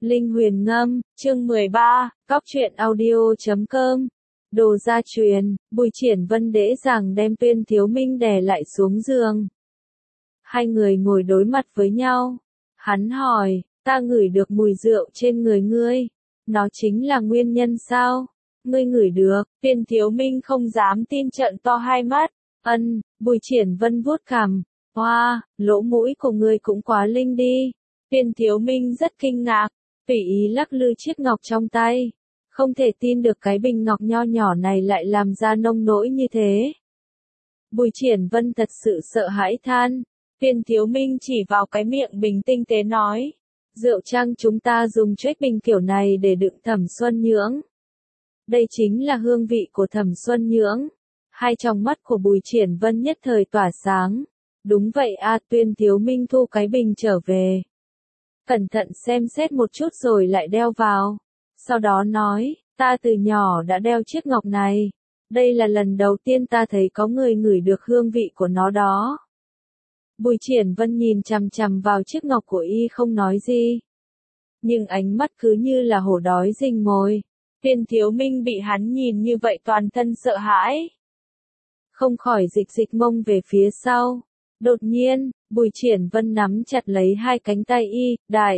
Linh Huyền Ngâm, chương 13, Cóc truyện audio.com. Đồ gia truyền, Bùi Triển Vân dễ dàng đem Tuyên Thiếu Minh đè lại xuống giường. Hai người ngồi đối mặt với nhau. Hắn hỏi, ta ngửi được mùi rượu trên người ngươi. Nó chính là nguyên nhân sao? Ngươi ngửi được, Tuyên Thiếu Minh không dám tin trợn to hai mắt. Bùi Triển Vân vuốt cằm. Hoa, lỗ mũi của ngươi cũng quá linh đi. Tuyên Thiếu Minh rất kinh ngạc, tùy ý lắc lư chiếc ngọc trong tay. Không thể tin được cái bình ngọc nho nhỏ này lại làm ra nông nỗi như thế. Bùi Triển Vân thật sự sợ hãi than. Tuyên Thiếu Minh chỉ vào cái miệng bình tinh tế nói. Rượu trang chúng ta dùng chuếch bình kiểu này để đựng Thẩm Xuân Nhưỡng. Đây chính là hương vị của Thẩm Xuân Nhưỡng. Hai tròng mắt của Bùi Triển Vân nhất thời tỏa sáng. Đúng vậy a, Tuyên Thiếu Minh thu cái bình trở về. Cẩn thận xem xét một chút rồi lại đeo vào. Sau đó nói, ta từ nhỏ đã đeo chiếc ngọc này. Đây là lần đầu tiên ta thấy có người ngửi được hương vị của nó đó. Bùi Triển Vân nhìn chằm chằm vào chiếc ngọc của y không nói gì. Nhưng ánh mắt cứ như là hổ đói rình mồi. Tuyên Thiếu Minh bị hắn nhìn như vậy toàn thân sợ hãi. Không khỏi dịch mông về phía sau. Đột nhiên, Bùi Triển Vân nắm chặt lấy hai cánh tay y,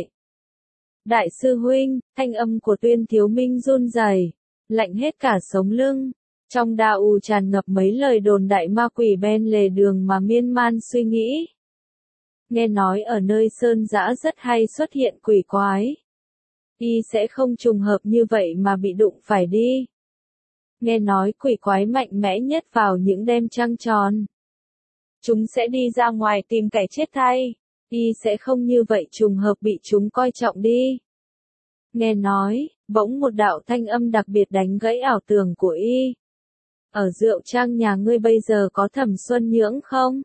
Đại sư huynh, thanh âm của Tuyên Thiếu Minh run rẩy, lạnh hết cả sống lưng. Trong đạo tràn ngập mấy lời đồn đại ma quỷ bên lề đường mà miên man suy nghĩ. Nghe nói ở nơi sơn dã rất hay xuất hiện quỷ quái. Y sẽ không trùng hợp như vậy mà bị đụng phải đi. Nghe nói quỷ quái mạnh mẽ nhất vào những đêm trăng tròn. Chúng sẽ đi ra ngoài tìm kẻ chết thay. Y sẽ không như vậy trùng hợp bị chúng coi trọng đi. Nghe nói, bỗng một đạo thanh âm đặc biệt đánh gãy ảo tưởng của y. Ở rượu trang nhà ngươi bây giờ có Thẩm Xuân Nhưỡng không?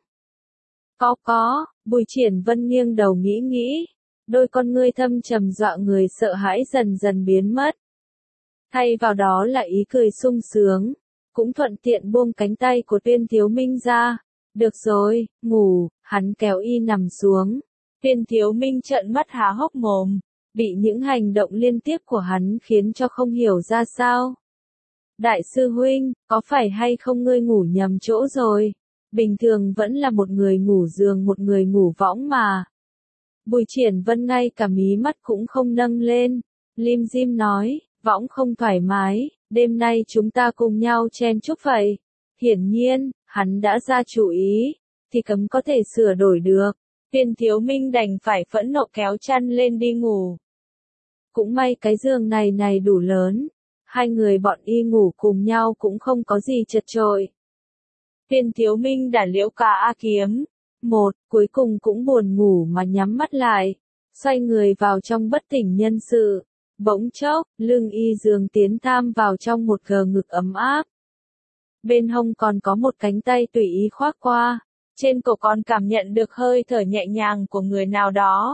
Có, Bùi Triển Vân nghiêng đầu nghĩ. Đôi con ngươi thâm trầm dọa người sợ hãi dần dần biến mất. Thay vào đó là ý cười sung sướng. Cũng thuận tiện buông cánh tay của Tuyên Thiếu Minh ra. Được rồi, ngủ, hắn kéo y nằm xuống. Tuyên Thiếu Minh trợn mắt há hốc mồm, bị những hành động liên tiếp của hắn khiến cho không hiểu ra sao. Đại sư huynh, có phải hay không ngươi ngủ nhầm chỗ rồi? Bình thường vẫn là một người ngủ giường một người ngủ võng mà. Bùi Triển Vân ngay cả mí mắt cũng không nâng lên. Lim dim nói, võng không thoải mái, đêm nay chúng ta cùng nhau chen chúc vậy. Hiển nhiên, hắn đã ra chủ ý, thì cấm có thể sửa đổi được. Tuyên Thiếu Minh đành phải phẫn nộ kéo chăn lên đi ngủ. Cũng may cái giường này đủ lớn, hai người bọn y ngủ cùng nhau cũng không có gì chật chội. Tuyên Thiếu Minh đã liễu cả A Kiếm. Cuối cùng cũng buồn ngủ mà nhắm mắt lại, xoay người vào trong bất tỉnh nhân sự. Bỗng chốc, lưng y giường tiến tham vào trong một gờ ngực ấm áp. Bên hông còn có một cánh tay tùy ý khoác qua, trên cổ còn cảm nhận được hơi thở nhẹ nhàng của người nào đó.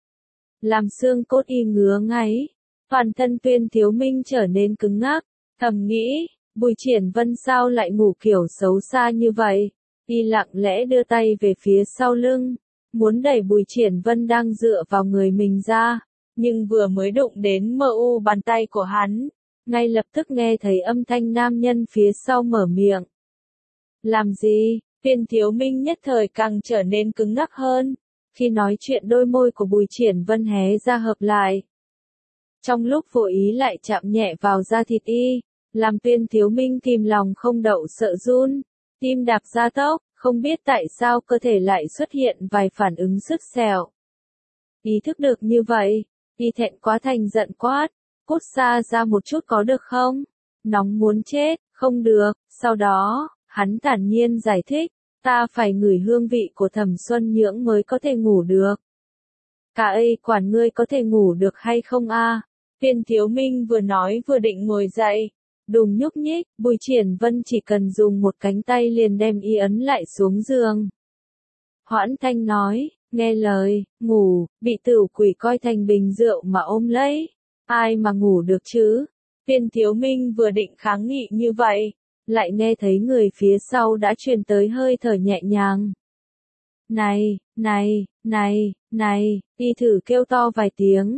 Làm xương cốt y ngứa ngáy, toàn thân Tuyên Thiếu Minh trở nên cứng ngắc, thầm nghĩ, Bùi Triển Vân sao lại ngủ kiểu xấu xa như vậy. Y lặng lẽ đưa tay về phía sau lưng, muốn đẩy Bùi Triển Vân đang dựa vào người mình ra, nhưng vừa mới đụng đến bàn tay của hắn, ngay lập tức nghe thấy âm thanh nam nhân phía sau mở miệng. Làm gì? Tuyên Thiếu Minh nhất thời càng trở nên cứng ngắc hơn. Khi nói chuyện đôi môi của Bùi Triển Vân hé ra hợp lại. Trong lúc vô ý lại chạm nhẹ vào da thịt y, làm Tuyên Thiếu Minh kìm lòng không đậu sợ run. Tim đập gia tốc, không biết tại sao cơ thể lại xuất hiện vài phản ứng sứt sẹo. Ý thức được như vậy, y thẹn quá thành giận quát, cút xa ra một chút có được không? Nóng muốn chết, không được. Sau đó, hắn thản nhiên giải thích, ta phải ngửi hương vị của Thẩm Xuân Nhưỡng mới có thể ngủ được. Cả ấy quản ngươi có thể ngủ được hay không a? Tuyên Thiếu Minh vừa nói vừa định ngồi dậy. Đùng nhúc nhích, Bùi Triển Vân chỉ cần dùng một cánh tay liền đem y ấn lại xuống giường. Hoãn Thanh nói, nghe lời, ngủ, bị tửu quỷ coi thành bình rượu mà ôm lấy. Ai mà ngủ được chứ? Tuyên Thiếu Minh vừa định kháng nghị như vậy, lại nghe thấy người phía sau đã truyền tới hơi thở nhẹ nhàng. Này, y thử kêu to vài tiếng,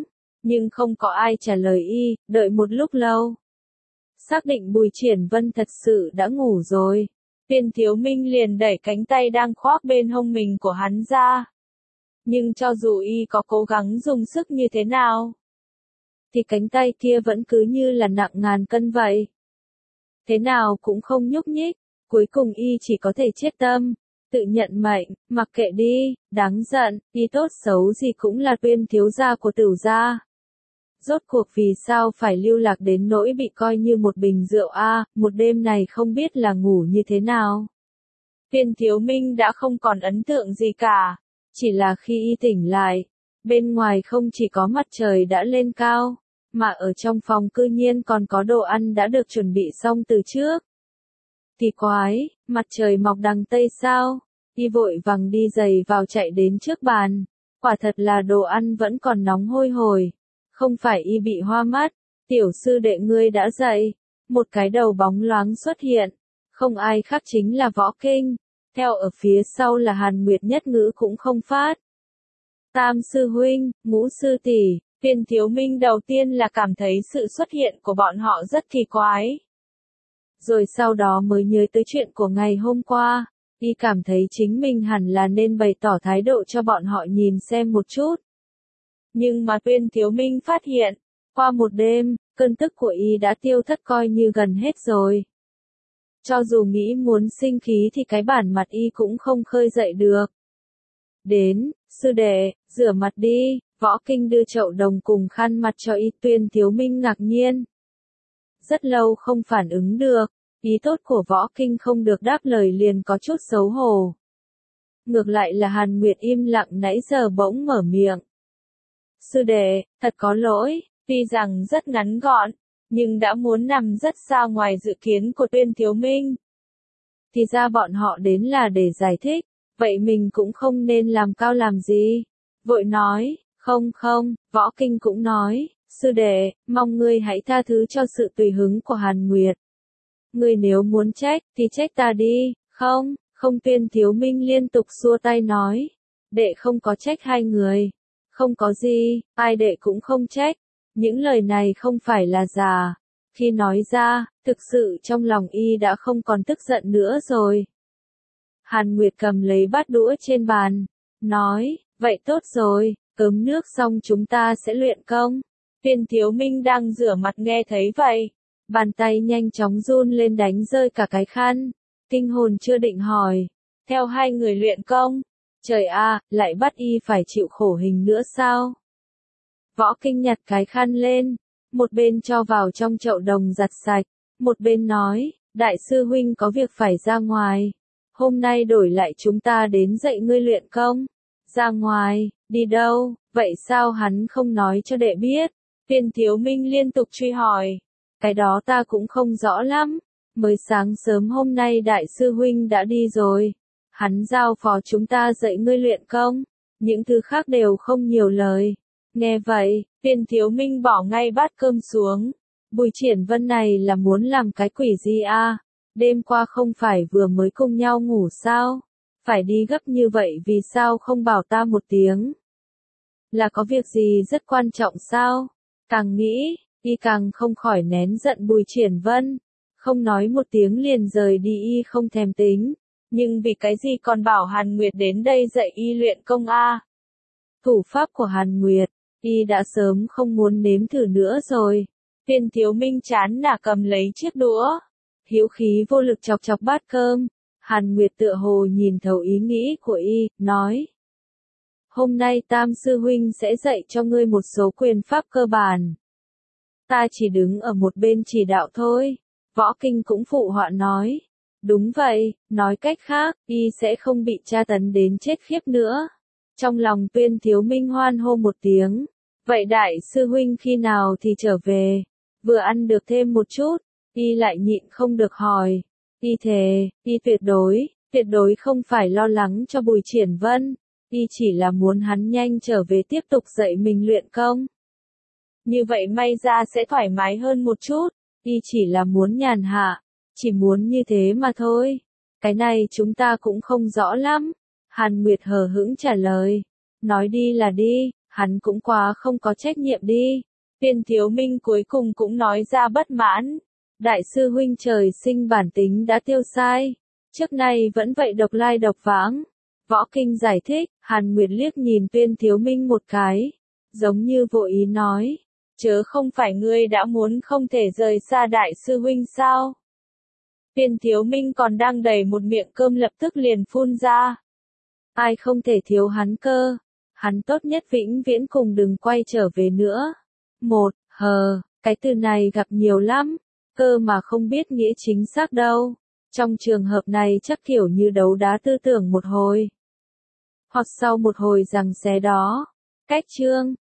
Nhưng không có ai trả lời y, đợi một lúc lâu. Xác định Bùi Triển Vân thật sự đã ngủ rồi. Tuyên Thiếu Minh liền đẩy cánh tay đang khoác bên hông mình của hắn ra. Nhưng cho dù y có cố gắng dùng sức như thế nào, thì cánh tay kia vẫn cứ như là nặng ngàn cân vậy. Thế nào cũng không nhúc nhích, cuối cùng y chỉ có thể chết tâm, tự nhận mệnh, mặc kệ đi, đáng giận, y tốt xấu gì cũng là Tuyên thiếu gia của Tửu gia. Rốt cuộc vì sao phải lưu lạc đến nỗi bị coi như một bình rượu a, một đêm này không biết là ngủ như thế nào. Tuyên Thiếu Minh đã không còn ấn tượng gì cả, chỉ là khi y tỉnh lại, bên ngoài không chỉ có mặt trời đã lên cao, mà ở trong phòng cư nhiên còn có đồ ăn đã được chuẩn bị xong từ trước. Thì quái, mặt trời mọc đằng Tây sao? Y vội vàng đi giày vào chạy đến trước bàn, quả thật là đồ ăn vẫn còn nóng hôi hổi. Không phải y bị hoa mắt, tiểu sư đệ ngươi đã dậy, một cái đầu bóng loáng xuất hiện, không ai khác chính là Võ Kinh, theo ở phía sau là Hàn Nguyệt nhất ngữ cũng không phát. Tam sư huynh, ngũ sư tỷ, Tuyên Thiếu Minh đầu tiên là cảm thấy sự xuất hiện của bọn họ rất kỳ quái. Rồi sau đó mới nhớ tới chuyện của ngày hôm qua, y cảm thấy chính mình hẳn là nên bày tỏ thái độ cho bọn họ nhìn xem một chút. Nhưng mà Tuyên Thiếu Minh phát hiện, qua một đêm, cơn tức của y đã tiêu thất coi như gần hết rồi. Cho dù nghĩ muốn sinh khí thì cái bản mặt y cũng không khơi dậy được. Đến, sư đệ, rửa mặt đi, Võ Kinh đưa chậu đồng cùng khăn mặt cho y. Tuyên Thiếu Minh ngạc nhiên. Rất lâu không phản ứng được, ý tốt của Võ Kinh không được đáp lời liền có chút xấu hổ. Ngược lại là Hàn Nguyệt im lặng nãy giờ bỗng mở miệng. Sư đệ, thật có lỗi, tuy rằng rất ngắn gọn, nhưng đã muốn nằm rất xa ngoài dự kiến của Tuyên Thiếu Minh. Thì ra bọn họ đến là để giải thích, vậy mình cũng không nên làm cao làm gì. Vội nói, không, Võ Kinh cũng nói, sư đệ, mong ngươi hãy tha thứ cho sự tùy hứng của Hàn Nguyệt. Ngươi nếu muốn trách, thì trách ta đi, không Tuyên Thiếu Minh liên tục xua tay nói, đệ không có trách hai người. Không có gì, ai đệ cũng không trách. Những lời này không phải là giả. Khi nói ra, thực sự trong lòng y đã không còn tức giận nữa rồi. Hàn Nguyệt cầm lấy bát đũa trên bàn, nói, vậy tốt rồi, cơm nước xong chúng ta sẽ luyện công. Tuyên Thiếu Minh đang rửa mặt nghe thấy vậy. Bàn tay nhanh chóng run lên đánh rơi cả cái khăn. Kinh hồn chưa định hỏi. Theo hai người luyện công. Trời a, lại bắt y phải chịu khổ hình nữa sao? Võ Kinh nhặt cái khăn lên, một bên cho vào trong chậu đồng giặt sạch, một bên nói, đại sư huynh có việc phải ra ngoài. Hôm nay đổi lại chúng ta đến dạy ngươi luyện công. Ra ngoài, đi đâu, vậy sao hắn không nói cho đệ biết? Tuyên Thiếu Minh liên tục truy hỏi. Cái đó ta cũng không rõ lắm, mới sáng sớm hôm nay đại sư huynh đã đi rồi. Hắn giao phó chúng ta dạy ngươi luyện công, những thứ khác đều không nhiều lời. Nghe vậy, Tuyên Thiếu Minh bỏ ngay bát cơm xuống. Bùi Triển Vân này là muốn làm cái quỷ gì a? Đêm qua không phải vừa mới cùng nhau ngủ sao? Phải đi gấp như vậy vì sao không bảo ta một tiếng? Là có việc gì rất quan trọng sao? Càng nghĩ, y càng không khỏi nén giận Bùi Triển Vân. Không nói một tiếng liền rời đi y không thèm tính. Nhưng vì cái gì còn bảo Hàn Nguyệt đến đây dạy y luyện công a? Thủ pháp của Hàn Nguyệt, y đã sớm không muốn nếm thử nữa rồi. Tuyên Thiếu Minh chán nản cầm lấy chiếc đũa, hữu khí vô lực chọc chọc bát cơm. Hàn Nguyệt tựa hồ nhìn thấu ý nghĩ của y, nói. Hôm nay Tam Sư Huynh sẽ dạy cho ngươi một số quyền pháp cơ bản. Ta chỉ đứng ở một bên chỉ đạo thôi. Võ Kinh cũng phụ họa nói. Đúng vậy, nói cách khác, y sẽ không bị tra tấn đến chết khiếp nữa. Trong lòng Tuyên Thiếu Minh hoan hô một tiếng. Vậy đại sư huynh khi nào thì trở về? Vừa ăn được thêm một chút, y lại nhịn không được hỏi. Y thề, y tuyệt đối không phải lo lắng cho Bùi Triển Vân. Y chỉ là muốn hắn nhanh trở về tiếp tục dạy mình luyện công. Như vậy may ra sẽ thoải mái hơn một chút. Y chỉ là muốn nhàn hạ. Chỉ muốn như thế mà thôi. Cái này chúng ta cũng không rõ lắm. Hàn Nguyệt hờ hững trả lời. Nói đi là đi. hắn cũng quá không có trách nhiệm đi. Viên Thiếu Minh cuối cùng cũng nói ra bất mãn. Đại sư huynh trời sinh bản tính đã tiêu sai. Trước nay vẫn vậy độc lai độc vãng. Võ Kinh giải thích, Hàn Nguyệt liếc nhìn Viên Thiếu Minh một cái. Giống như vô ý nói. Chớ không phải ngươi đã muốn không thể rời xa đại sư huynh sao? Viên Thiếu Minh còn đang đầy một miệng cơm lập tức liền phun ra. Ai không thể thiếu hắn cơ? Hắn tốt nhất vĩnh viễn cùng đừng quay trở về nữa. Cái từ này gặp nhiều lắm, cơ mà không biết nghĩa chính xác đâu. Trong trường hợp này chắc kiểu như đấu đá tư tưởng một hồi. Hoặc sau một hồi giằng xé đó. Cách chương